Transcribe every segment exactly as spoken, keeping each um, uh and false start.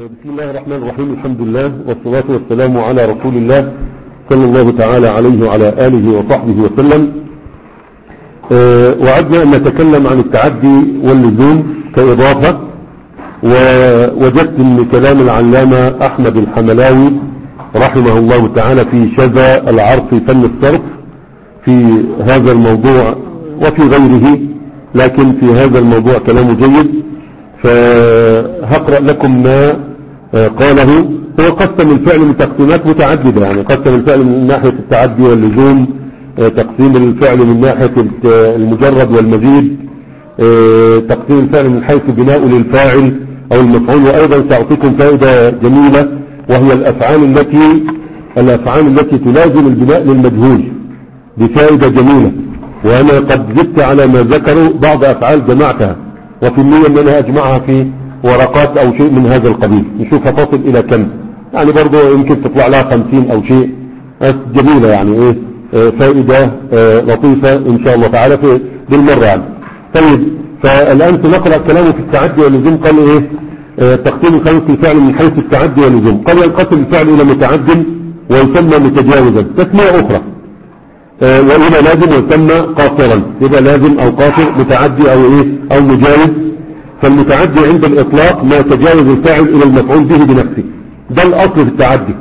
بسم الله الرحمن الرحيم. الحمد لله والصلاة والسلام على رسول الله صلى الله تعالى عليه وعلى آله وصحبه وسلم. أه وعدنا أن نتكلم عن التعدي واللزوم كإضافة، ووجدت من كلام العلامة أحمد الحملاوي رحمه الله تعالى في شذا العرف فن الصرف في هذا الموضوع وفي غيره، لكن في هذا الموضوع كلام جيد، فهقرأ لكم ما قاله. هو قسم الفعل لتقسيمات متعددة، يعني قسم الفعل من ناحية التعدي واللزوم، تقسيم الفعل من ناحية المجرد والمزيد، تقسيم الفعل من حيث بناء للفاعل أو المفعول. وأيضا سأعطيكم فائدة جميلة، وهي الأفعال التي الأفعال التي تلازم البناء للمجهول، بفائدة جميلة. وأنا قد زدت على ما ذكروا بعض أفعال جمعتها، وفي النية أن أنا أجمعها في ورقات أو شيء من هذا القبيل، نشوفها تصل إلى كم، يعني برضو يمكن تطلع لها خمسين أو شيء جميلة، يعني إيه فائدة لطيفة إن شاء الله تعالى في بالمرة يعني. طيب، فالآن سنقرأ كلامه في التعدي واللزوم. قال إيه؟ تقسيم الخمس الفعل من حيث التعدي واللزوم. قال ينقسم الفعل إلى متعد ويسمى متجاوزا، تسمية أخرى، وإلى لازم ويسمى قاصرا، يبقى لازم أو قاصر، متعدي أو إيه أو مجاوز. فالمتعدي عند الإطلاق ما تجاوز الفاعل إلى المفعول به بنفسه، ده الأصل في التعدي.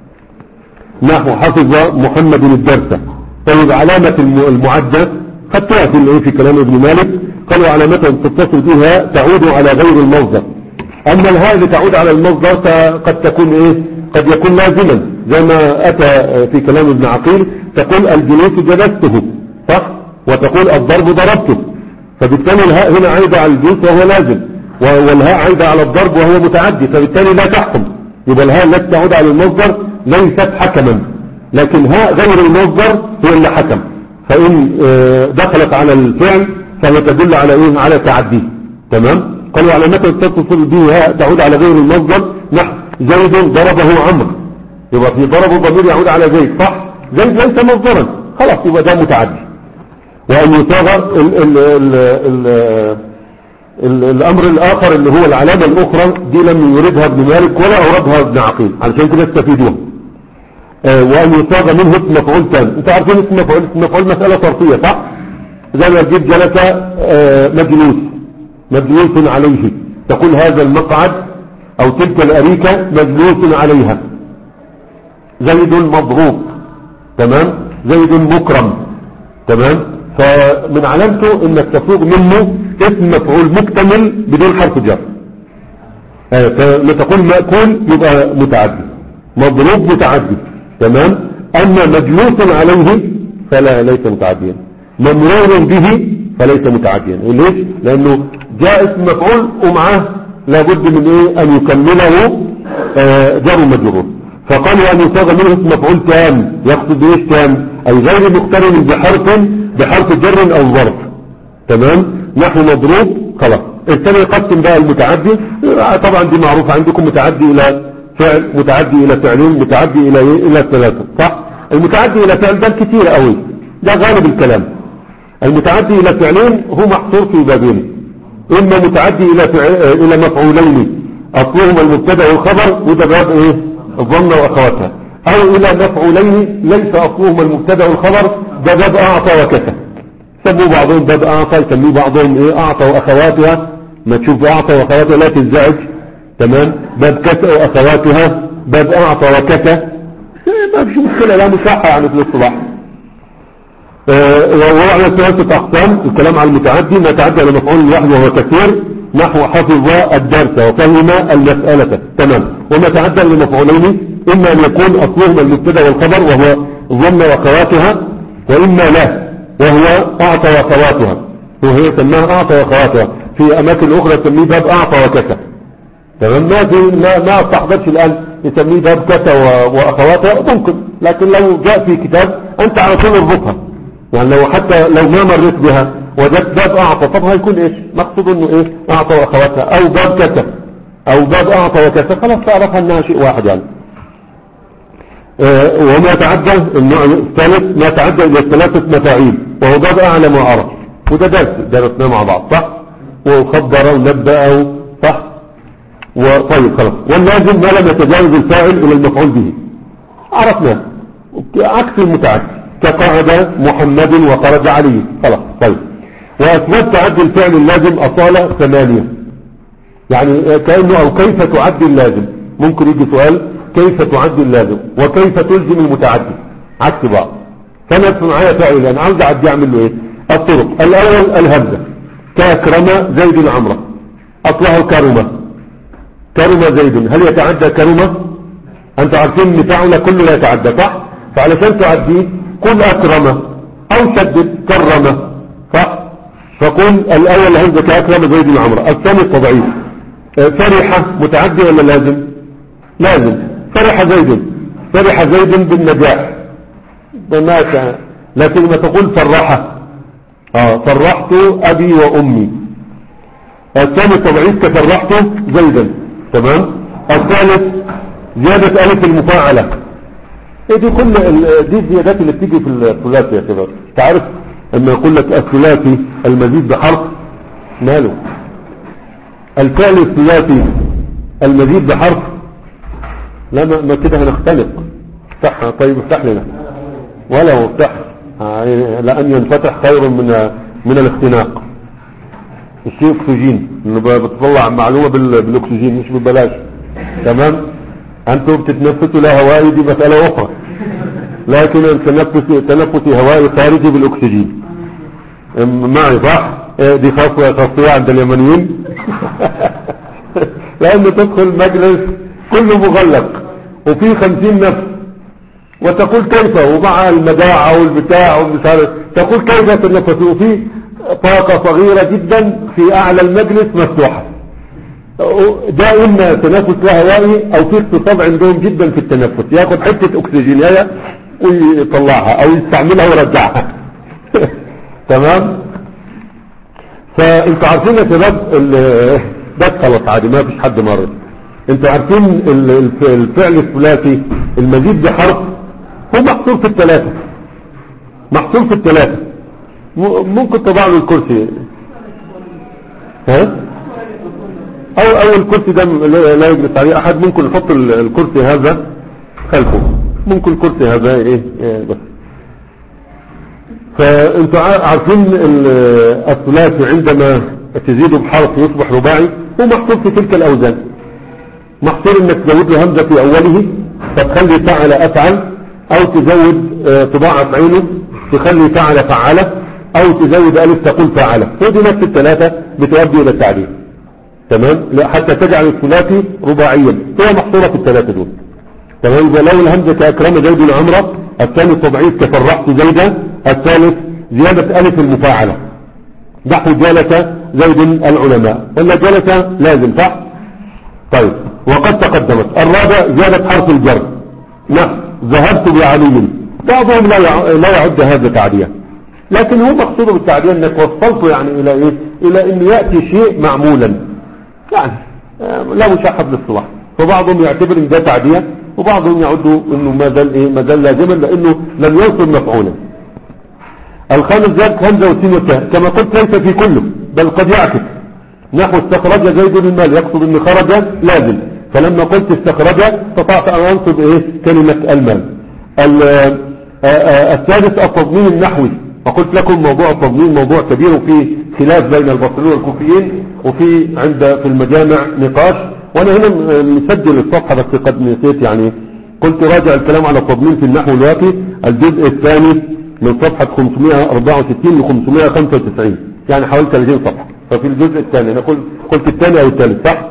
نحو حفظ محمد الدرس. طيب، علامة المعدة خدتها في الإيه في كلام ابن مالك، قالوا علامتها تتصل بها تعود على غير المصدر. أما الهاء اللي تعود على المصدر قد تكون إيه قد يكون لازما، زي ما أتى في كلام ابن عقيل، تقول الجلوس جلسته، صح، وتقول الضرب ضربته، فبالتالي الهاء هنا عايدة على الجلوس وهو لازم، والهاء عايدة على الضرب وهو متعدي، فبالتالي لا تحكم. يبقى الهاء التي تعود على المصدر ليست حكما، لكن هاء غير المصدر هي اللي حكم. فإن دخلت على الفعل فهي تدل على إيه على تعديه. تمام. قالوا علامته تتصل به هاء تعود على غير المصدر. نحو زيد ضربه عمرو، يبقى في ضربه ضمير يعود على زيد، صح، زيد ليس مصدرا، خلاص يبقى ده متعدي. وأن يصاغ ال ال ال ال ال الأمر الآخر اللي هو العلامة الأخرى دي لم يردها ابن مالك ولا أوردها ابن عقيل، علشان كده استفيدوها. آه وأن يصاغ منه اسم مفعول ثاني. انتوا عارفين اسم مفعول اسم مفعول مسألة صرفية، صح، زي ما تجيب جلس آه مجلوس، مجلوس عليه، تقول هذا المقعد أو تلك الأريكة مجلوس عليها. زيد مضروب، تمام، زيد مكرم، تمام. فمن علامته انك تفوق منه اسم مفعول مكتمل بدون حرف جر. آه فلما تقول مأكول يبقى متعدي، مضروب متعدي، تمام. اما مجلوس عليه فلا ليس متعديا، ممرور به فليس متعديا. ليش؟ لانه جاء اسم مفعول ومعاه لابد من ايه ان يكمله آه جر مجرور. فقالوا ان يصاغ منه اسم مفعول تام، يقصد ايش تام؟ اي غير مقترن بحرف بحرف جر او ظرف، تمام. نحو مضروب، خلاص. الثاني يقسم بقى المتعدي، طبعا دي معروفة عندكم، متعدي الى فعل، متعدي الى فعلين، متعدي الى الى ثلاثة، صح. المتعدي الى فعل ده كتير قوي، ده غالب الكلام. المتعدي الى فعلين هو محصور في بابين، اما متعدي الى فعل الى مفعولين اصلهما المبتدا والخبر، وده باب ايه الظن واخواتها، او الى مفعولين ليس اصلهما المبتدا والخبر، ده باب اعطى وكسى. سموا بعضهم باب اعطى، يسميه بعضهم ايه اعطى واخواتها، ما تشوف اعطى واخواتها لا تنزعج، تمام. باب كسى واخواتها، باب اعطى وكسى، ما فيش مشكله، لا مشاحه يعني في الاصطلاح. وهو على ثلاثه اقسام الكلام على المتعدي: ما تعدى على مفعول واحد وهو كثير، نحو حفظ الدرس وفهم المساله، تمام. وما تعدى لمفعولين اما ان يكون اصلهما المبتدا والخبر وهو ظن واخواتها، واما لا وهو اعطى واخواتها، وهي سماها اعطى واخواتها، في اماكن اخرى تسميه باب اعطى وكسى، تمام. ما في ما ما استحضرش الان يسميه باب كسى واخواتها، ممكن، لكن لو جاء في كتاب انت على طول اربطها، يعني لو حتى لو ما مريت بها وجدت باب اعطى، طب هيكون ايش مقصود انه ايه اعطى واخواتها، او باب كسى او باب اعطى وكسى، خلاص تعرفها انها شيء واحد يعني. أه وما تعدى النوع الثالث ما تعدى الى ثلاثة مفاعيل، وهو باب اعلم وعرف، وده درس درسناه مع بعض، صح، وخبر ونبأ، صح. وطيب خلاص. واللازم ما لم يتجاوز الفاعل الى المفعول به، عرفنا عكس المتعدي، كقعد محمد وخرج علي، خلاص. طيب، واسباب تعدي الفعل اللازم اصالة ثمانية، يعني كأنه او كيف تعدي اللازم، ممكن يجي سؤال كيف تعدي اللازم وكيف تلزم المتعدي، عكس بعض. فانا معايا فاعل انا عاوز اعدي اعمل له ايه؟ الطرق. الاول الهمزة، كاكرم زيد عمرو، اصله كرمه، كرمه زيد، هل يتعدى كرمه؟ انت عارفين ان فعل كله لا يتعدى، صح؟ فعلشان تعديه قل اكرمه او شدد كرمه، صح؟ فقل الاول الهمزة كاكرم زيد عمرو. الثاني التضعيف، فرح متعدي ولا لازم؟ لازم. فرح زيد، فرح زيد بالنجاح بمات، لكن ما تقول فرح، اه فرحت ابي وامي. الثاني التضعيف كفرحت زيدا، تمام. الثالث زيادة الف المفاعلة، ايه دي؟ كل دي الزيادات اللي بتيجي في الثلاثي يا شباب. تعرف لما يقول لك الثلاثي المزيد بحرف، ماله؟ الفعل الثلاثي المزيد بحرف، لا ما كده هنختلق. افتحها طيب، افتح لنا ولا افتح، لأن ينفتح خير من من الاختناق. الشيء اكسجين، انه بتطلع معلومة بالاكسجين مش ببلاش، تمام. انتم بتتنفسوا لا هوائي، دي مسألة اخرى، لكن التنفس تنفسي هوائي خارجي بالاكسجين معي، صح؟ دي خاصة خاصية عند اليمنيين لأن تدخل مجلس كله مغلق وفي خمسين نفس وتقول كيف، ومع المداعة والبتاع ومش عارف، تقول كيف تنفس، وفي طاقة صغيرة جدا في أعلى المجلس مفتوحة. ده إما تنفس لا هوائي أو في اقتصاد عندهم جدا في التنفس، ياخد حتة أكسجينية ويطلعها أو يستعملها ويرجعها تمام. فانتوا عارفين يا شباب ده خلاص عادي، ما فيش حد مرض. انتوا عارفين الفعل الثلاثي المزيد بحرف هو محصور في الثلاثة، محصور في الثلاثة. ممكن تضع له الكرسي، ها؟ او او الكرسي ده لا يجلس عليه احد، ممكن نحط الكرسي هذا خلفه، ممكن الكرسي هذا ايه, إيه بس. فانتوا عارفين الثلاثي عندما تزيد بحرف يصبح رباعي، هو محصور في تلك الاوزان، محصور انك تزود له همزة في اوله فتخلي فعل افعل، او تزود تضاعف عينه تخلي فعل فعله، او تزود الف تقول فعله. ودي نفس الثلاثة بتؤدي الى التعديل، تمام. حتى تجعل الثلاثي رباعيا، هي محصورة في الثلاثة دول، تمام. يبقى لو الهمزة كأكرم زيد عمرو، الثاني التضعيف كفرحت زيدا، الثالث زيادة الف المفاعلة نحو جلس زيد العلماء، ولا جلس لازم، صح؟ طيب، وقد تقدمت. الرابع زيادة حرف الجر، نحو ذهبت بعلي. بعضهم لا لا يعد هذا تعدية، لكن هو مقصود بالتعدية انك وصلته يعني الى ايه؟ الى ان يأتي شيء معمولا، يعني لا مشحب للصلاح. فبعضهم يعتبر ان ده تعدية، وبعضهم يعدوا انه ما زال ايه؟ ما زال لازما لانه لم ينصب مفعولا. الخامس زاد همزة وسين وتاء، كما قلت ليس في كله بل قد يعكس، نحو استخرج زيد المال، يقصد ان خرج لازم، فلما قلت استخرج استطعت ان انصب ايه؟ كلمة المال. الثالث التضمين النحوي، وقلت لكم موضوع التضمين موضوع كبير، وفي خلاف بين البصريين والكوفيين، وفي عند في المجامع نقاش، وانا هنا مسجل الصفحة بس قد نسيت، يعني قلت راجع الكلام على التضمين في النحو الواقي الجزء الثاني من صفحة خمسمائة وأربعة وستين ل خمسمائة وخمسة وتسعين، يعني حوالي ثلاثين صفحة. ففي الجزء الثاني انا قلت قلت الثاني او الثالث، صح؟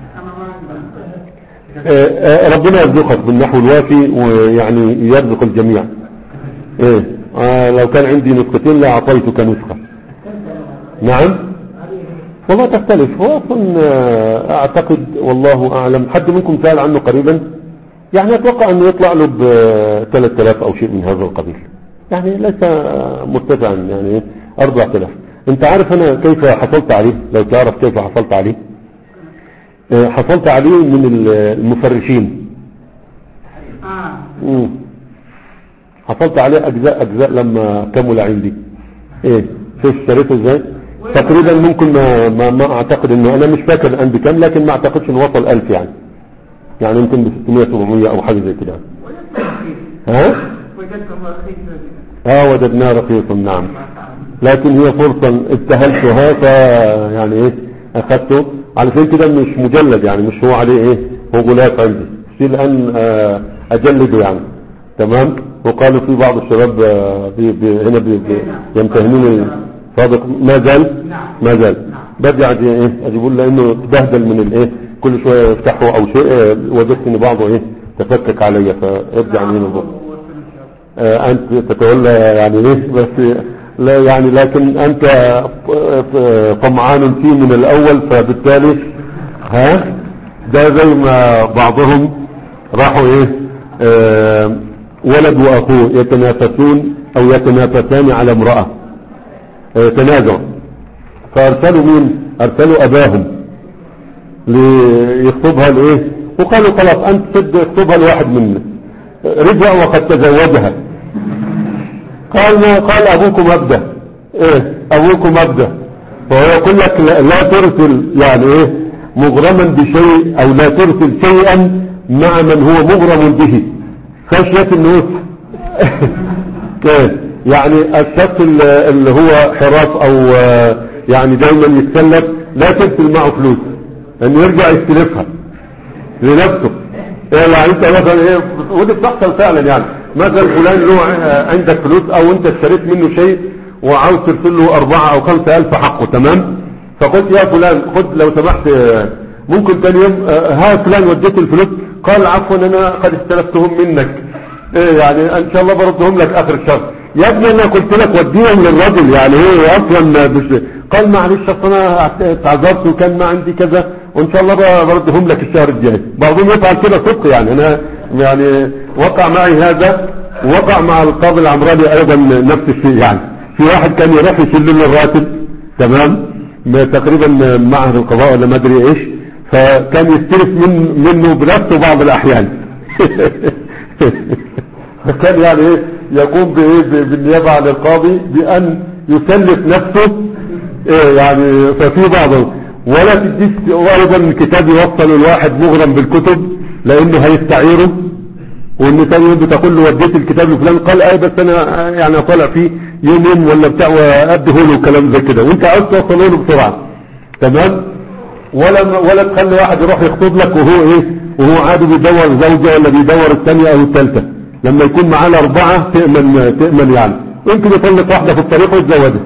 ربنا يرزقك بالنحو الوافي، ويعني يرزق الجميع. ايه آه لو كان عندي نسختين لاعطيتك نسخة. نعم والله تختلف، هو اصلا اعتقد والله اعلم حد منكم سأل عنه قريبا، يعني اتوقع انه يطلع له ب ثلاثة آلاف او شيء من هذا القبيل، يعني ليس مرتفعا، يعني أربعة آلاف. انت عارف انا كيف حصلت عليه؟ لو تعرف كيف حصلت عليه؟ حصلت عليه من المفرشين. آه. حصلت عليه اجزاء اجزاء لما كمل عندي. ايه شوف اشتريته ازاي؟ تقريبا ممكن ما, ما, ما اعتقد انه انا مش فاكر الان بكم، لكن ما اعتقدش انه وصل ألف يعني يعني يمكن ب ستمية سبعمية او حاجه زي كده. ها اه وجدناه رخيصا نعم، لكن هي فرصة استهلتها ف يعني ايه اخذته علشان كده مش مجلد يعني مش هو عليه ايه هو غلاف عندي في الان آه اجلده يعني تمام. وقالوا في بعض الشباب آه بي بي هنا بي بي يمتهنون صادق ما زال ما زال برجع ايه اجيبوا له انه تبهدل من الايه كل شويه يفتحه او شيء آه وجدت ان بعضه ايه تفكك علي فارجع من هنا آه انت تتولى يعني ايه بس لا يعني لكن انت طمعان فيه من الاول فبالتالي ها ده زي ما بعضهم راحوا ايه آه ولد واخوه يتنافسون او يتنافسان على امرأة آه تنازع فارسلوا مين ارسلوا اباهم ليخطبها لايه وقالوا خلاص انت تد اخطبها لواحد منا. رجع وقد تزوجها قال ما قال ابوكم ابدا ايه ابوكم ابدا فهو يقول لك لا, لا ترسل يعني ايه مغرما بشيء او لا ترسل شيئا مع من هو مغرم به خشية النوس يعني الشخص اللي هو حراف او يعني دايما يتسلف لا ترسل معه فلوس انه يرجع يستلفها لنفسه ايه يعني انت مثلا ايه ودي بتحصل فعلا يعني مثلا فلان له عندك فلوس او انت اشتريت منه شيء وعاوز ترسل له اربعة او خمسة الف حقه تمام فقلت يا فلان خد لو سمحت ممكن تاني يوم ها فلان وديت الفلوس قال عفوا انا قد استلفتهم منك ايه يعني ان شاء الله بردهم لك اخر الشهر يا ابني انا قلت لك وديهم للرجل يعني هو اصلا بش... قال معلش انا اتعذرت وكان ما عندي كذا وان شاء الله بردهم لك الشهر الجاي. بعضهم يفعل كده صدق يعني انا يعني وقع معي هذا وقع مع القاضي العمراني ايضا نفس الشيء يعني في واحد كان يروح يشيل له الراتب تمام تقريبا معهد القضاء ولا ما ادري ايش فكان يستلف من منه بنفسه بعض الاحيان فكان يعني ايه يقوم بايه بالنيابه عن القاضي بان يسلف نفسه إيه يعني ففي بعضه ولا تديك وايضا كتاب يوصل الواحد مغرم بالكتب لانه هيستعيره وان ثاني يوم بتقول له وديت الكتاب لفلان قال اي بس انا يعني طالع فيه يوم يوم ولا بتاع واديه له كلام زي كده وانت عاوز توصله له بسرعه تمام ولا ولا تخلي واحد يروح يخطب لك وهو ايه وهو عادي بيدور زوجه ولا بيدور الثانيه او الثالثه لما يكون معاه الاربعه تامن تامن يعني يمكن يطلق واحده في الطريق ويتزوجها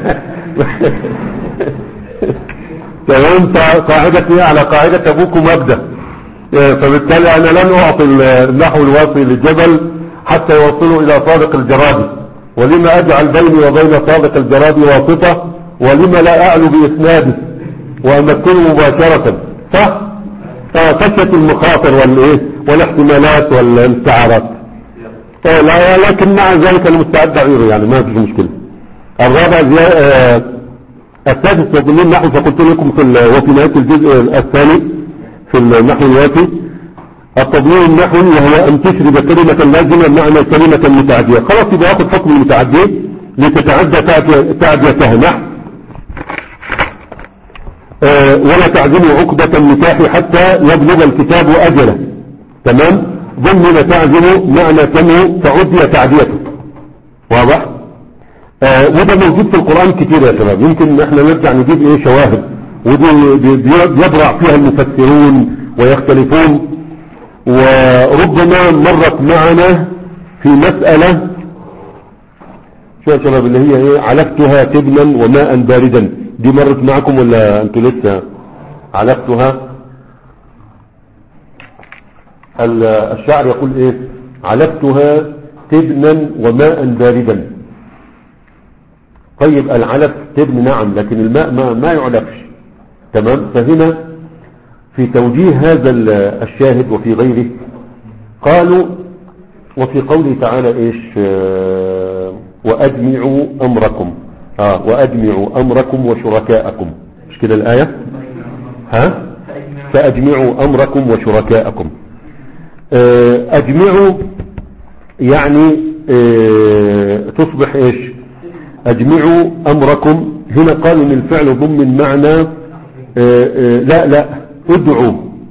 تمام قاعدتي على قاعده ابوكم ابدا فبالتالي انا لن اعطي النحو الواصي للجبل حتى يوصله الى صادق الجرادي ولما اجعل بيني وبين صادق الجرادي واسطه ولما لا اعلو باسناده وامكنه مباشره صح خشيه المخاطر والايه والاحتمالات والاستعارات لا لكن مع ذلك المستعد اعيره يعني ما فيش مشكله. الرابع آه السادس وضمن النحو فقلت لكم في وفي نهايه الجزء الثاني في النحو الوافي التضمين النحوي وهو ان تشرب كلمة لازمة معنى كلمة متعدية خلاص يبقى ياخذ حكم المتعدي لتتعدى تعديتها نحو آه ولا تعزم عقدة النكاح حتى يبلغ الكتاب اجله تمام ضمن تعزم معنى تنو تعدي تعديته واضح آه وده موجود في القرآن كتير يا شباب يمكن احنا نرجع نجيب ايه شواهد ودي بيبرع فيها المفسرون ويختلفون وربما مرت معنا في مسألة شو يا شباب اللي هي ايه علفتها تبنا وماء باردا دي مرت معكم ولا انتوا لسه علفتها الشاعر يقول ايه علفتها تبنا وماء باردا طيب العلف تبن نعم لكن الماء ما, ما يعلفش تمام. فهنا في توجيه هذا الشاهد وفي غيره قالوا وفي قوله تعالى ايش آه وأجمعوا أمركم آه وأجمعوا أمركم وشركاءكم مش كده الآية ها فأجمعوا أمركم وشركاءكم آه أجمعوا يعني آه تصبح ايش أجمعوا أمركم هنا قال ان الفعل ضمن معنى آآ آآ لا لا ادعوا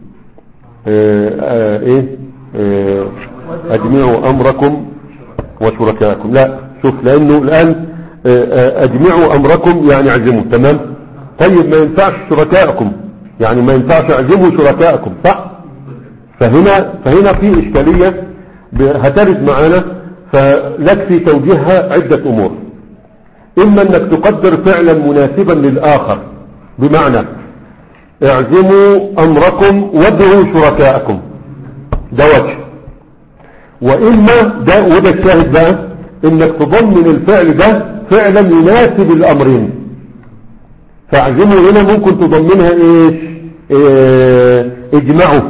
آآ ايه آآ اجمعوا امركم وشركاءكم. لا شوف، لانه الان اجمعوا امركم يعني اعزموا، تمام. طيب ما ينفعش شركائكم، يعني ما ينفعش اعزموا شركائكم، صح؟ فهنا فهنا في اشكالية هترد معانا، فلك في توجيهها عدة امور. اما انك تقدر فعلا مناسبا للاخر، بمعنى اعزموا امركم وادعوا شركائكم، ده وجه. واما ده وده الشاهد بقى، انك تضمن الفعل ده فعلا يناسب الامرين. فاعزموا هنا ممكن تضمنها ايش؟ إيه اجمعوا،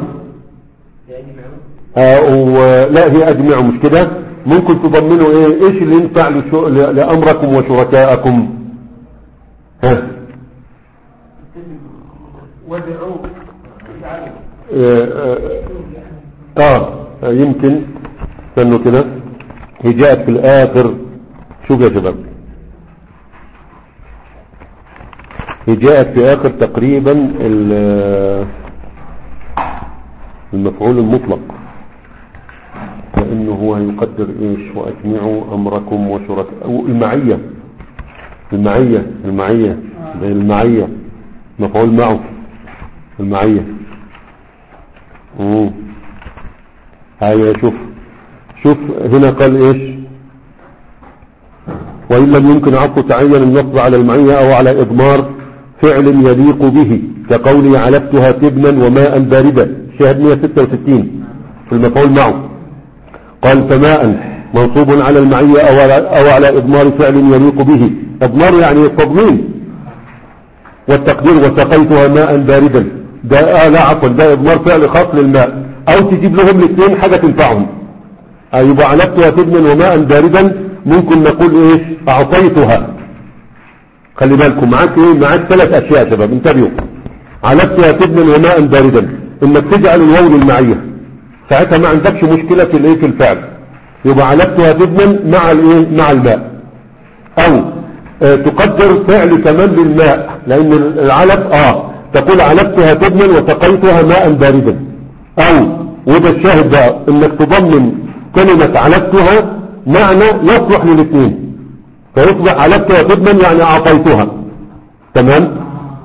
آه لا هي اجمعوا مش كده، ممكن تضمنوا ايه؟ ايش اللي ينفع لامركم وشركائكم؟ ها ودعوا اه, آه, آه يمكن استنوا كده، هي جاءت في الاخر. شوف يا شباب، هي جاءت في اخر تقريبا المفعول المطلق، لانه هو يقدر ايش؟ واجمعوا امركم وشركاء. المعية المعية المعية زي المعية مفعول معه، المعية. امم هيا شوف شوف هنا قال ايش؟ وإن لم يمكن عطف تعين النصب على المعية أو على إضمار فعل يليق به، كقولي علفتها تبنا وماء باردة، شاهد مئة وستة وستين في المفعول معه. قال فماء منصوب على المعية أو على, أو على إضمار فعل يليق به. إضمار يعني التضمين، والتقدير وسقيتها ماء باردا، ده آه لا عفوا ده إضمار فعل خاص للماء، أو تجيب لهم الاثنين حاجة تنفعهم. يبقى علفتها تبنا وماء باردا، ممكن نقول ايش؟ اعطيتها. خلي بالكم معاك ايه؟ معاك ثلاث اشياء شباب، انتبهوا. علفتها تبنا وماء باردا، انك تجعل الواو للمعية، ساعتها ما عندكش مشكلة في الايه؟ في الفعل. يبقى علفتها تبنا مع الايه؟ مع الماء. او اه تقدر فعل كمان للماء، لان العلف اه تقول علفتها تبنا وسقيتها ماء باردا. او وده الشاهد بقى، انك تضمن كلمة علفتها معنى يصلح للاثنين، فيصبح علفتها تبنا يعني اعطيتها، تمام.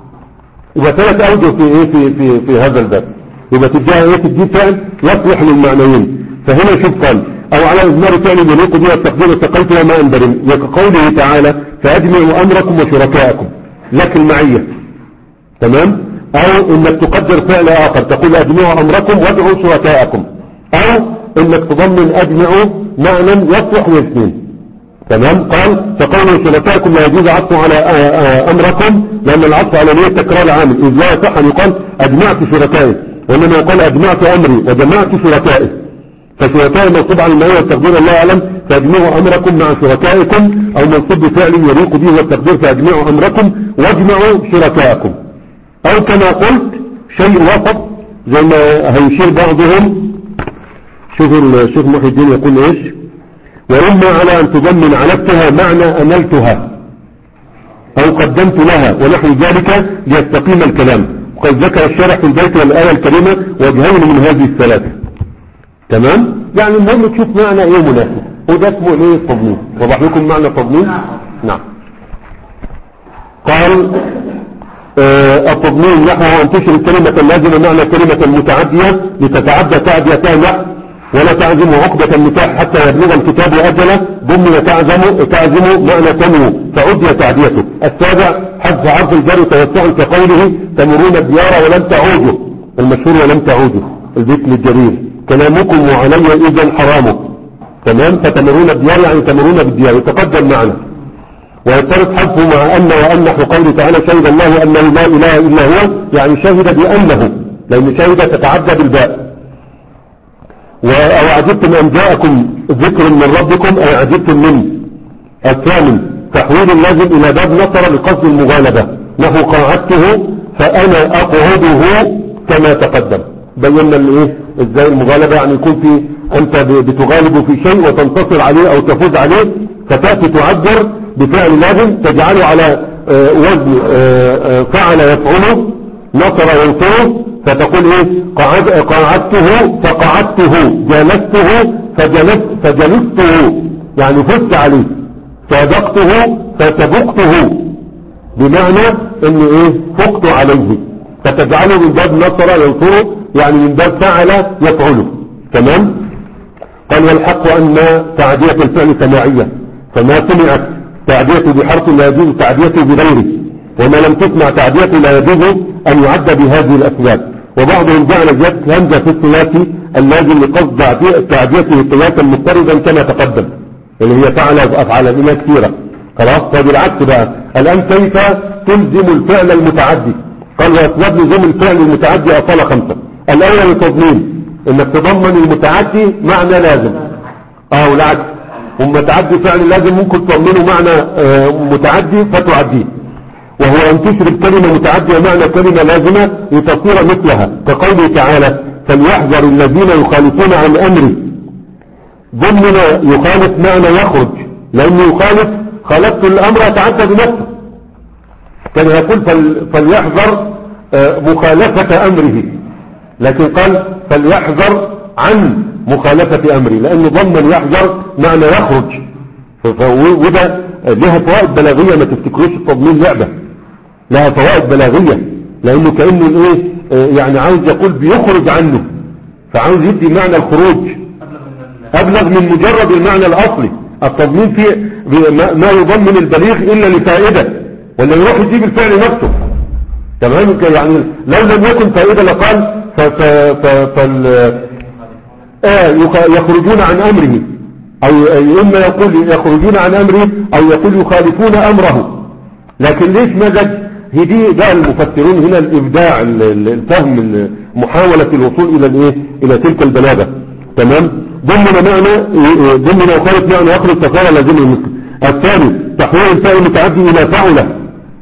يبقى ثلاث اوجه في ايه في في في هذا الباب. يبقى تديها ايه؟ تدي فعل يصلح للمعنيين. فهنا شوف قال او على اضمار فعل يليق بها التقدير سقيتها ماء باردا، كقوله تعالى فاجمعوا امركم وشركائكم، لك المعية، تمام. او انك تقدر فعل اخر، تقول اجمعوا امركم وادعوا شركائكم، او انك تضمن اجمعوا معنى يصلح للاثنين، تمام. قال فقولوا شركائكم لا يجوز عطفه على امركم، لان العطف على نية تكرار العامل، اذ لا يصح ان يقال اجمعت شركائي، وانما يقال اجمعت امري وجمعت شركائي. فشركائي منصوب على المعية والتقدير الله اعلم، فاجمعوا امركم مع شركائكم، او منصوب بفعل يليق به والتقدير فاجمعوا امركم واجمعوا شركائكم. او كما قلت شيء وسط، زي ما هيشير بعضهم. شوف الشيخ محي الدين يقول ايش؟ واما على ان تضمن علفتها معنى املتها او قدمت لها ونحو ذلك ليستقيم الكلام. وقد ذكر الشارح في البيت والايه الكريمه وجهين من هذه الثلاثه، تمام. يعني المهم تشوف معنى ايه مناسب، وده اسمه ايه؟ التضمين. وضح لكم معنى التضمين. نعم. قال آه التضمين نحو ان تشر الكلمه اللازمه معنى كلمه متعديه لتتعدى تعديتها نحو ولا تعزم عقدة النكاح حتى يبلغ الكتاب أجله، ضمن تعزم تعزم معنى تنمو فعدي تعديته. السابع حذف حرف الجر توسعا كقوله تمرون الديار ولم تعودوا، المشهور ولم تعودوا البيت للجرير، كلامكم وعلي إذا حرامه، تمام. فتمرون الديار يعني تمرون بالديار، يتقدم معنا. ويفترض حذفه مع أن وأن نحو قوله تعالى شهد الله أنه لا إله إلا هو، يعني شهد بأنه، لأن شهد تتعدى بالباء. أو عجبتم أن جاءكم ذكر من ربكم، أي عجبتم من. الثامن تحويل اللازم إلى باب نصر لقصد المغالبة، نحو قاعدته فأنا أقعده كما تقدم. بينا الايه ازاي المغالبة، يعني يكون في أنت بتغالب في شيء وتنتصر عليه أو تفوز عليه، فتأتي تعبر بفعل لازم تجعله على آه وزن آه آه فعل يفعله، نصر ينصره، فتقول ايه؟ قعد قعدته فقعدته، جلسته فجلست فجلسته، يعني فزت عليه، صادقته فسبقته، بمعنى ان ايه؟ فقت عليه، فتجعله من باب نصر ينصره، يعني من باب فعل يفعله. تمام. قال والحق ان تعدية الفعل سماعية، فما سمعت تعديته بحرف لا يجوز تعديته بغيره، وما لم تسمع تعديته لا يجوز ان يعد بهذه الاسباب. وبعضهم جعل زيادة الهمزة في الثلاثي اللازم لقصد تعديته قياسا مضطردا كما تقدم، اللي هي فعل وافعل الى كثيرة. خلاص. فبالعكس بقى الان كيف تلزم الفعل المتعدي؟ قال واسباب لزوم الفعل المتعدي اصالة خمسة. الاول التضمين، انك تضمن المتعدي معنى لازم، اه والعكس، ومتعدي فعل لازم ممكن تضمنه معنى آه متعدي فتعديه. وهو ان تشرك كلمة متعدية معنى كلمة لازمة لتصير مثلها، كقوله تعالى فليحذر الذين يخالفون عن امره. ضمن يخالف معنى يخرج، لانه يخالف خالفت الامر يتعدى بنفسه، كان يقول فليحذر آه مخالفة امره، لكن قال فليحذر عن مخالفة امري، لانه ضمن يحذر معنى يخرج. وده لها فوائد بلاغية، ما تفتكروش التضمين لعبة، لها فوائد بلاغية، لانه كأنه الايه يعني عاوز يقول بيخرج عنه، فعاوز يدي معنى الخروج ابلغ من مجرد المعنى الاصلي. التضمين فيه ما يضمن البليغ الا لفائدة، ولا يروح يجيب الفعل نفسه. تمام. يعني لو لم يكن فائدة لقال فال آه يخرجون عن امره، او اما يقول يخرجون عن امره او يقول يخالفون امره. لكن ليش مزج؟ هي دي بقى المفسرون هنا الابداع، الفهم، محاولة الوصول الى الايه الى تلك البلاغة. تمام. ضمن معنى ضمن يخالف معنى يخرج فصار لازم المسلم. الثاني تحويل الفعل المتعدي الى فعل،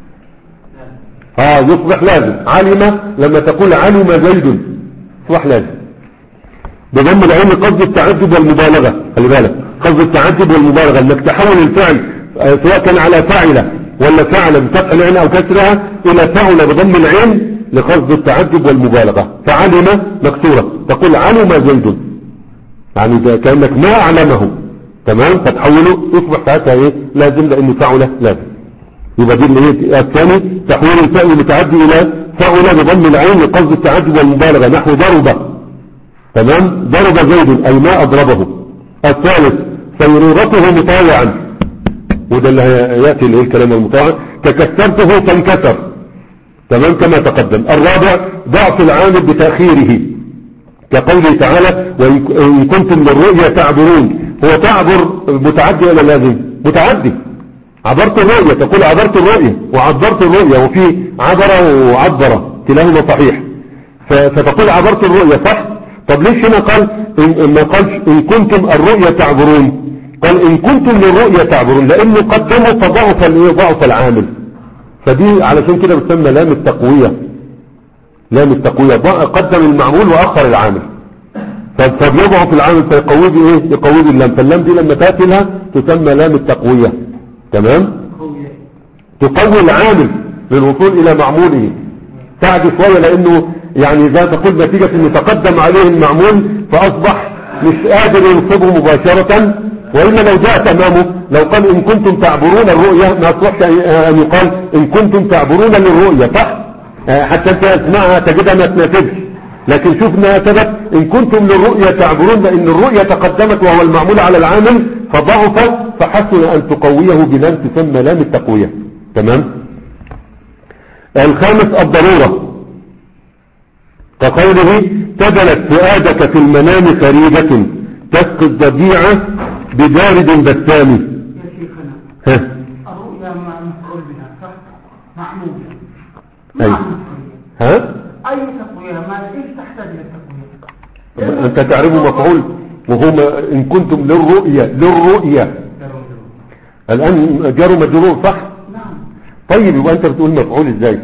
اه يصبح لازم. علم لما تقول علم زيد يصبح لازم بضم العين قصد التعجب والمبالغة. خلي بالك، قصد التعجب والمبالغة انك تحول الفعل سواء كان على فاعلة ولا فعل بفتح العين او كسرها الى فعل بضم العين لقصد التعجب والمبالغة. فعلم مكسورة تقول علم زيد، يعني كأنك ما اعلمه. تمام. فتحوله يصبح ساعتها ايه لازم، لانه فعل لازم. يبقى دي اللي الثاني تحويل الفعل المتعدي الى فعل بضم العين لقصد التعجب والمبالغة، نحو ضرب. تمام. ضرب زيد اي ما اضربه. الثالث سيرورته مطاوعا، وده اللي ياتي اللي هو الكلام المطاوع، ككسرته فانكسر. تمام كما تقدم. الرابع ضعف العامل بتاخيره، كقوله تعالى وان كنتم للرؤيا تعبرون. هو تعبر متعدي ولا لازم؟ متعدي. عبرت الرؤيا، تقول عبرت الرؤيا وعبرت الرؤيا، وفي عبر وعبر كلاهما صحيح، فتقول عبرت الرؤيا صح. طب ليش هنا قال إن ما قالش إن كنتم الرؤيا تعبرون؟ قال إن كنتم للرؤيا تعبرون، لأنه قدموا فضعف ضعف العامل، فدي علشان كده بتسمى لام التقوية. لام التقوية قدم المعمول وأخر العامل، فبيضعف العامل فيقوي بإيه؟ يقوي باللام. فاللام دي لما تأتي لها تسمى لام التقوية. تمام. تقوي العامل للوصول إلى معموله. تعد شوية، لأنه يعني إذا تقول نتيجة أن تقدم عليه المعمول فأصبح مش قادر ينصبه مباشرة، وإلا لو جاء تمامه لو قال إن كنتم تعبرون الرؤية ما أصبحش أن يقال إن كنتم تعبرون للرؤية صح؟ حتى أنت اسمعها تجدها ما تناسبش، لكن شوفنا ثبت إن كنتم للرؤية تعبرون، لأن الرؤية تقدمت وهو المعمول على العامل فضعف، فحسن أن تقويه بلام تسمى لام التقوية. تمام. الخامس الضرورة، كقوله تبلت فؤادك في المنام فريدة تسقي الضبيعة ببارد بسام. يا شيخنا ها الرؤيا مع مفعول بها صح؟ معمول. أي ها أي تقوية؟ ما إيش تحتاج للتقوية؟ أنت تعرفه مفعول، وهو إن كنتم للرؤية للرؤية الآن جار مجرور صح؟ نعم. طيب يبقى أنت بتقول مفعول إزاي؟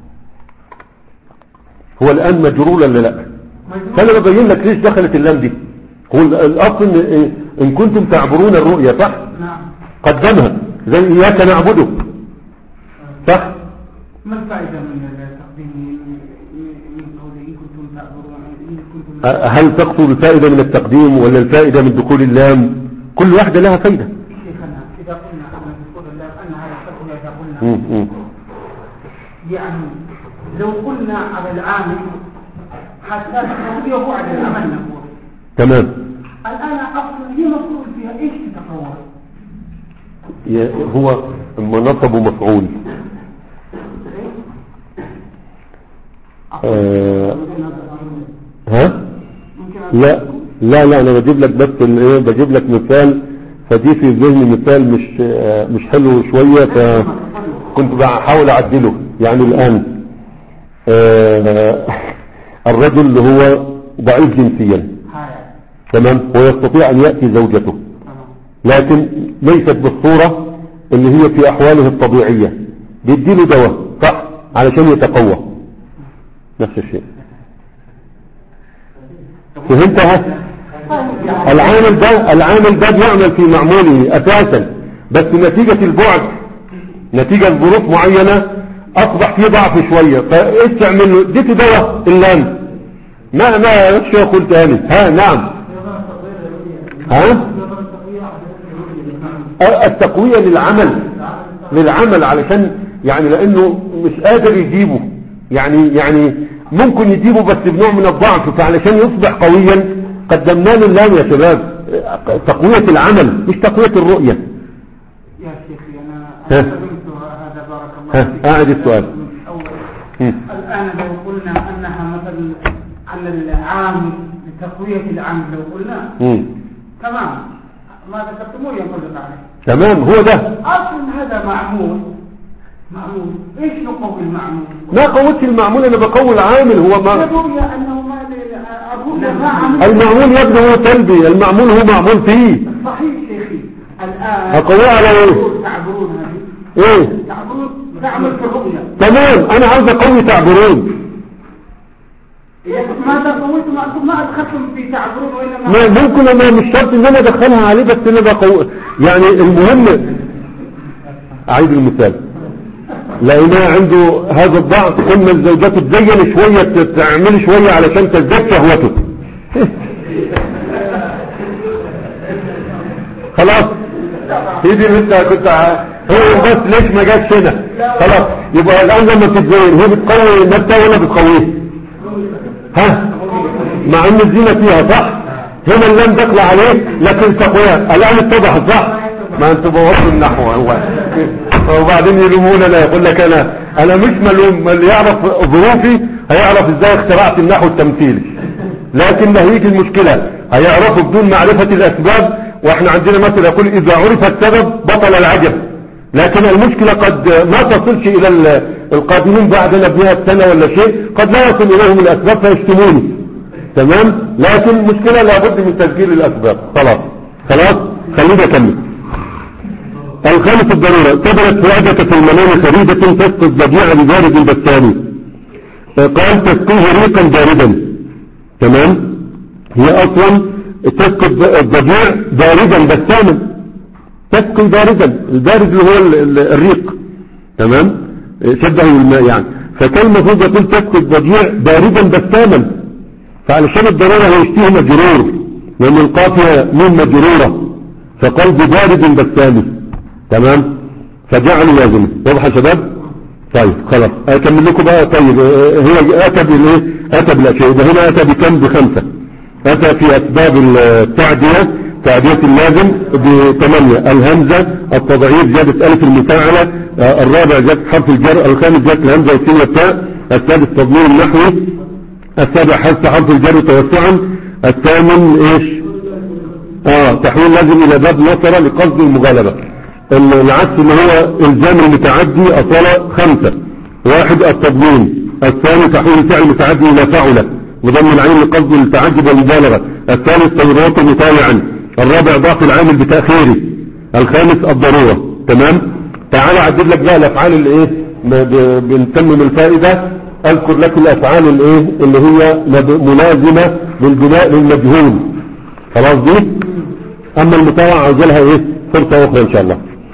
هو الآن مجرور ولا لا؟ فأنا ببين لك ليش دخلت اللام دي. هو الأصل إن, إن كنتم تعبرون الرؤية صح؟ نعم. قدمها زي إياك نعبده. صح؟ ما الفائدة من تقديم من قوله إن كنتم تعبرون إن كنتم؟ هل تقصد الفائدة من التقديم ولا الفائدة من دخول اللام؟ كل واحدة لها فائدة. شيخنا إذا قلنا أن دخول اللام أنها يصح إذا قلنا يعني لو قلنا على العامل حتى تقويه بعد العمل نقول تمام. الآن أصلا هي مفعول فيها إيش تتقوى؟ هو منصب مفعول. آه ها لا لا لا انا بجيب لك بس ايه بجيب لك مثال فدي في ذهني مثال مش آه مش حلو شوية فكنت بحاول اعدله. يعني الان آه الرجل اللي هو ضعيف جنسيا تمام ويستطيع ان يأتي زوجته لكن ليست بالصورة اللي هي في احواله الطبيعية بيديله دواء صح علشان يتقوى نفس الشيء. فهمتها؟ العامل ده العامل ده بيعمل في معموله اساسا بس نتيجة البعد نتيجة ظروف معينة اصبح فيه ضعف شوية فايش تعمل له؟ اديته دواء اللام ما ما ايش قلت لي ها نعم ها التقوية للعمل للعمل علشان يعني لانه مش قادر يجيبه يعني يعني ممكن يجيبه بس بنوع من الضعف فعلشان يصبح قويا قدمنا له اللام يا شباب تقوية العمل مش تقوية الرؤية. يا شيخي انا فهمت هذا بارك الله فيك. اعد السؤال. الان لو قلنا انها مثلا على العامل لتقوية العمل لو قلنا مم. تمام ما ذكرتموه ينقل عليه تمام هو ده اصلا هذا معمول معمول ايش نقوي المعمول؟ ما قوتش المعمول انا بقوي العامل هو ما الرؤية انه ما المعمول يبدو هو سلبي المعمول هو معمول فيه صحيح شيخي. الان اقويه على ايه؟ تعبرون هذه ايه تعبرون تعمل في الرؤية تمام انا عاوز اقوي تعبرون ماذا قويتم أنتم ما أدخلتم في تعبرون وإنما ما ممكن انا مش شرط ان انا ادخلها عليه بس انا بقوي يعني المهم اعيد المثال لقيناه عنده هذا الضعف قلنا الزوجات تزين شوية تعمل شوية علشان تزداد شهوته خلاص هي دي اللي انت كنت هو بس ليش ما جاتش هنا خلاص يبقى الان لما تتزين هي بتقوي نفسها ولا بتقويه ها مع ان الزينة فيها صح هنا اللام داخله عليه لكن تقويها الان اتضحت صح ما انتوا بوصلوا النحو هو وبعدين يلوموننا يقول لك انا انا مش ملوم اللي يعرف ظروفي هيعرف ازاي اخترعت النحو التمثيلي لكن لا هيجي المشكلة هيعرفوا بدون معرفة الاسباب واحنا عندنا مثل يقول اذا عرف السبب بطل العجب لكن المشكلة قد ما تصلش الى القادمين بعدنا بمئة سنة ولا شيء قد لا يصل اليهم الاسباب فيشتموني تمام لكن المشكلة لابد من تسجيل الاسباب خلاص خلاص خلينا نكمل. الخامس الضرورة كبرت فائدة في المنام فريدة تسقط بديعة ببارد بستاني قال تسقيه ريقا باردا تمام هي اصلا تسقط الضجيع باردا بستانا تسقي باردا البارد اللي هو الريق تمام شبه الماء يعني فكان المفروض يقول تسقط الضجيع باردا بستانا فعلشان الضرورة هو يشتيه مجرور لان القافية من مجرورة فقال ببارد بستاني تمام فجعلوا لازم واضح يا شباب طيب خلاص اكمل لكم بقى طيب هو اتى بالايه اتى بالاشياء ده هنا اتى بكم بخمسة اتى في اسباب التعدية تعدية اللازم بثمانية الهمزة التضعيف زيادة الف المفاعلة الرابع زيادة حرف الجر الخامس زيادة الهمزة والسين والتاء السادس تضمين النحوي السابع حذف حرف الجر توسعا الثامن ايش اه تحويل لازم الى باب نصر لقصد المغالبة العكس اللي هو الزام المتعدي اصالة خمسة واحد التضمين الثاني تحويل الفعل المتعدي الى فعل وضم العين لقصد التعجب والمبالغة الثالث توريط متابعا الرابع ضعف العامل بتأخيره الخامس الضرورة تمام تعالى اعدد لك بقى الافعال اللي ايه بنتمم الفائدة اذكر لك الافعال اللي ايه اللي هي ملازمة للبناء للمجهول خلاص دي اما المتابعة عاوزلها ايه فرصة اخرى ان شاء الله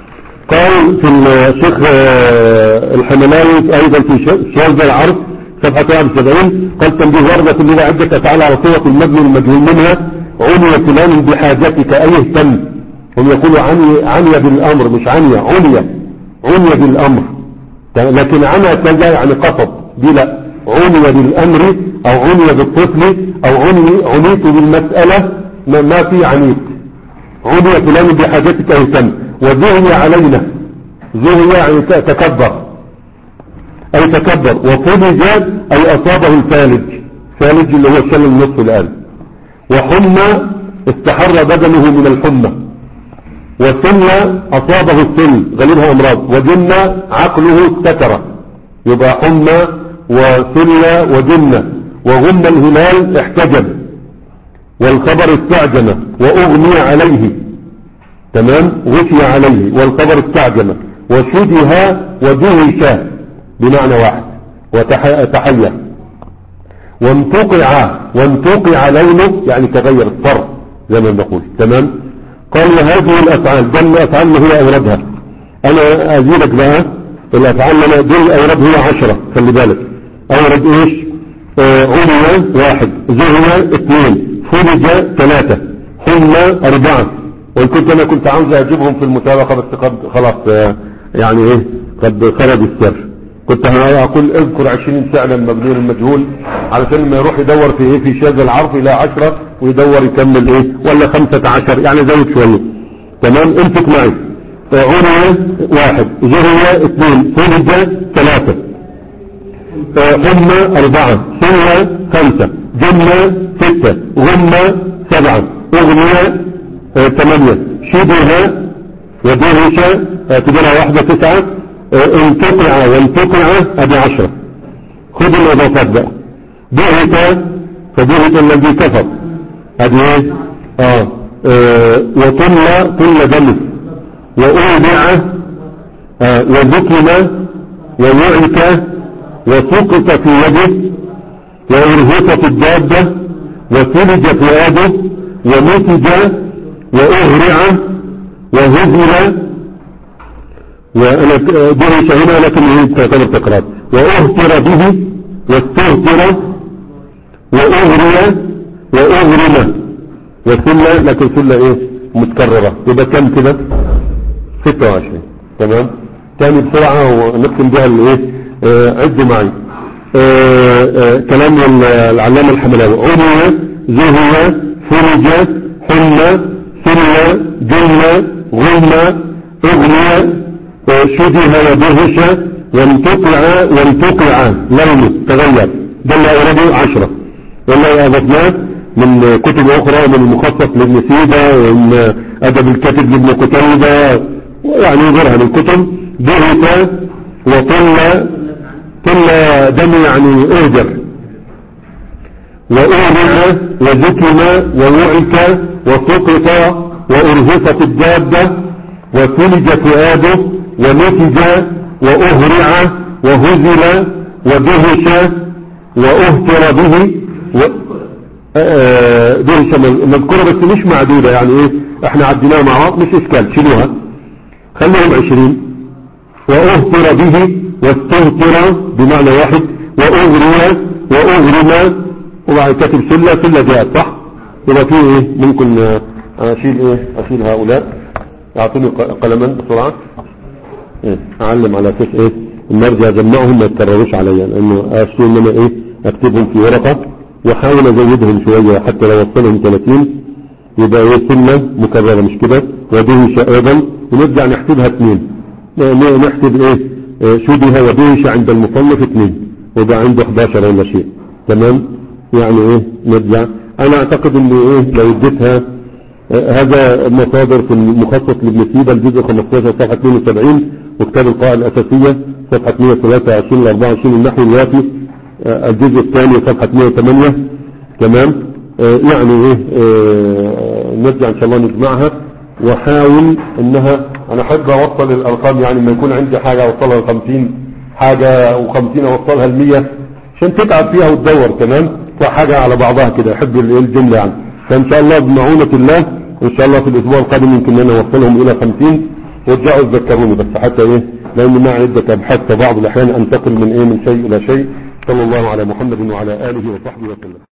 قال في الشيخ الحملاوي ايضا في شواذ العرض صفحة واحد وسبعين قال تنبيه وردة اللغة عدة تعالى على صورة المبني المجهول منها عني فلان بحاجتك اي اهتم. هم يقولوا عني عني بالامر مش عني عني عني بالامر، لكن عني كذا يعني قصد دي لا، عني بالامر او عني بالطفل او عني عنيت بالمسألة ما, ما في عنيت. عني فلان بحاجتك اهتم. وزهي علينا، زهي يعني تكبر اي تكبر. وفلج اي اصابه الفالج، فالج اللي هو شل النصف الان. وحمى استحر بدنه من الحمى. وسل اصابه السل غالبها امراض. وجن عقله استتر، يبقى حمى وسل وجن. وغم الهلال احتجب. والخبر استعجم واغمي عليه، تمام، غشي عليه والخبر استعجم. وشدها ودهش بمعنى واحد وتحيا. وانتقع وانتقع لونه يعني تغير الصر زي ما نقول، تمام. قال هذه الافعال دل الافعال اللي هي اوردها. انا ازيدك بقى الافعال اللي انا دول اورد هي عشرة، خلي بالك. اورد ايش؟ آه عليا واحد، زهية اثنين، فلج ثلاثة، حمى اربعة. وان كنت انا كنت عاوز اجيبهم في المسابقة بس قد خلاص آه يعني ايه قد خرج السر. كنت اقول اذكر عشرين فعلا مبني المجهول علشان ما يروح يدور في ايه في شاذ العرف الى عشرة ويدور يكمل ايه ولا خمسة عشر يعني زود شوية، تمام. امسك معي. عنيا واحد، زهية اثنين، فلج ثلاثة، حمى اربعة، سنة خمسة، جنة ستة، غمة سبعة، اغنية ثمانية، شبه ودهش تجرى واحدة تسعة، انتقع وانتقع ادي عشرة. خذ الاضافات بقى. دهت فدهت الذي كفر ادي ايه اه, آه. وطل طل دمس. واودع آه. وذكم ووعك وسقط في يده وارهقت الدابة وثلج فؤاده ونتج واغرع وهزل. وانا دهش هنا لكن هي تعتبر تكرار. واهتر به واستهتر واغري واغرم وسلة، لكن سلة ايه متكررة. يبقى كم كده؟ ستة وعشرين، تمام. تاني بسرعة ونختم بها الايه آه عدوا معي. آه آه كلام العلامة الحملاوي. عني زهية فرج حمى سلة جنة غمة اغنية شبه ودهش وانتقع وانتقع لونه تغير. ده اللي أورده عشرة، والله أضفناه من كتب أخرى من المخصص لابن سيدة ومن أدب الكاتب لابن قتيبة يعني غيرها من الكتب. دهش وطل طل دم يعني اهجر. وأغرع وذكم ووعك وسقط وأرهقت الدابة وثلج فؤاده ونتج وأهرع وهزل ودهش وأهتر به و... دهش مذكورة بس مش معدودة يعني ايه احنا عديناها مع بعض مش اشكال شيلوها خليهم عشرين. وأهتر به واستهتر بمعنى واحد. وأغري وأغرم وبعد كاتب سلة سلة جاءت صح. يبقى فيه ايه ممكن اشيل ايه اشيل هؤلاء. اعطوني قلما بسرعة إيه؟ اعلم على اساس ايه المرجع اجمعهم ما يتكرروش عليا لانه اشيل ان انا ايه اكتبهم في ورقة واحاول ازودهم شوية حتى لو وصلهم ثلاثين يبقى ايه سنة مكررة مش كده. ودهش ايضا ونرجع نحسبها اثنين نحسب ايه شبه ودهش عند المصنف اثنين وده عنده احد عشر ولا شيء تمام. يعني ايه نرجع انا اعتقد ان ايه لو اديتها هذا مصادر في المخصص لابن سيدة الجزء خمستاشر صفحة اثنين وسبعين وكتاب القواعد الأساسية صفحة مئة وثلاثة وعشرين إلى أربعة وعشرين النحو الوافي الجزء الثاني صفحة مئة وثمانية تمام. يعني ايه نرجع ان شاء الله نجمعها وحاول انها انا احب اوصل الارقام يعني لما يكون عندي حاجة اوصلها لخمسين حاجة وخمسين اوصلها المية عشان تتعب فيها وتدور تمام. فحاجة على بعضها كده احب الجملة يعني. فان شاء الله بمعونة الله ان شاء الله في الاسبوع القادم يمكن ان اوصلهم الى خمسين ورجعوا تذكروني بس حتى ايه، لاني ما عدة ابحاث بعض الاحيان انتقل من ايه من شيء الى شيء. صلى الله على محمد وعلى اله وصحبه وسلم.